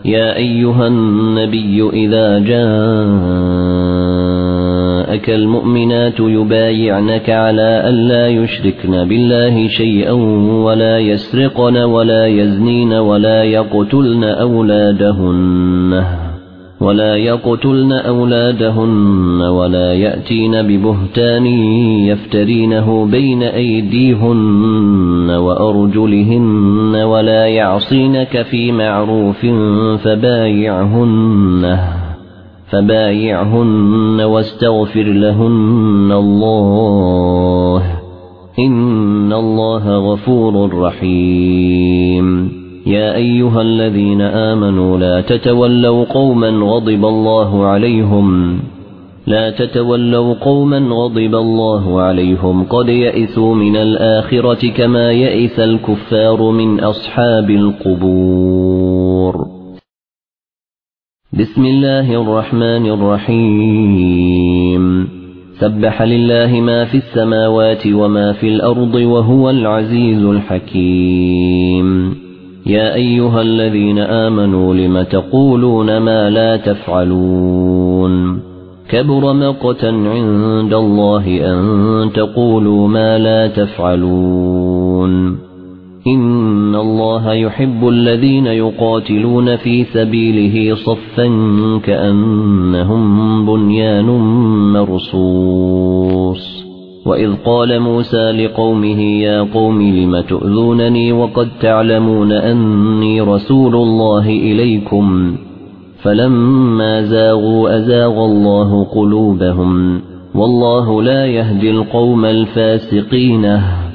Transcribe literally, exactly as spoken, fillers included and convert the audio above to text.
يا أيها النبي إذا جاءك المؤمنات يبايعنك على ألا يشركن بالله شيئا ولا يسرقن ولا يزنين ولا يقتلن أولادهن ولا يقتلن أولادهن ولا يأتين ببهتان يفترينه بين أيديهن وأرجلهن ولا يعصينك في معروف فبايعهن فبايعهن واستغفر لهن الله إن الله غفور رحيم. يا أيها الذين آمنوا لا تتولوا قوما غضب الله عليهم لا تتولوا قوما غضب الله عليهم قد يئسوا من الآخرة كما يئس الكفار من أصحاب القبور. بسم الله الرحمن الرحيم. سبح لله ما في السماوات وما في الأرض وهو العزيز الحكيم. يا أيها الذين آمنوا لم تقولون ما لا تفعلون كبر مقتا عند الله أن تقولوا ما لا تفعلون إن الله يحب الذين يقاتلون في سبيله صفا كأنهم بنيان مرصوص. وإذ قال موسى لقومه يا قوم لم تؤذونني وقد تعلمون أني رسول الله إليكم فلما زاغوا أزاغ الله قلوبهم والله لا يهدي القوم الفاسقين.